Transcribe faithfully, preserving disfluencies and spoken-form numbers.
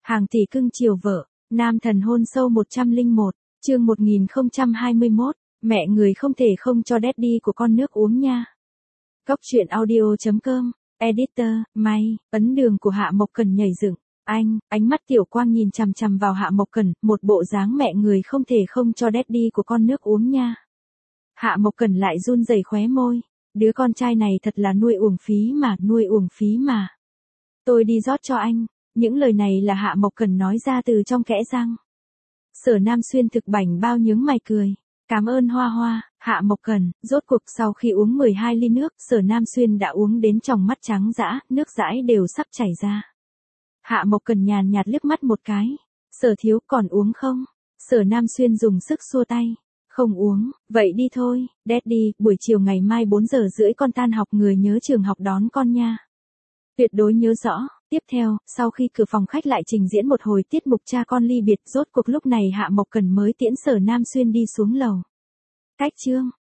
Hàng tỷ cưng chiều vợ, nam thần hôn sâu một trăm lẻ một, chương một nghìn không trăm hai mươi mốt, mẹ người không thể không cho daddy của con nước uống nha. Góc truyện audio chấm com, editor, May, ấn đường của Hạ Mộc Cần nhảy dựng. Anh, ánh mắt Tiểu Quang nhìn chằm chằm vào Hạ Mộc Cần, một bộ dáng mẹ người không thể không cho daddy của con nước uống nha. Hạ Mộc Cần lại run rẩy khóe môi, đứa con trai này thật là nuôi uổng phí mà, nuôi uổng phí mà. Tôi đi rót cho anh. Những lời này là Hạ Mộc Cần nói ra từ trong kẽ răng. Sở Nam Xuyên thực bảnh bao nhướng mày cười. Cảm ơn Hoa Hoa, Hạ Mộc Cần. Rốt cuộc sau khi uống mười hai ly nước, Sở Nam Xuyên đã uống đến tròng mắt trắng dã, nước dãi đều sắp chảy ra. Hạ Mộc Cần nhàn nhạt liếc mắt một cái. Sở thiếu còn uống không? Sở Nam Xuyên dùng sức xua tay. Không uống, vậy đi thôi, daddy, buổi chiều ngày mai bốn giờ rưỡi con tan học người nhớ trường học đón con nha. Tuyệt đối nhớ rõ. Tiếp theo, sau khi cửa phòng khách lại trình diễn một hồi tiết mục cha con ly biệt, rốt cuộc lúc này Hạ Mộc Cần mới tiễn Sở Nam Xuyên đi xuống lầu. Cách chương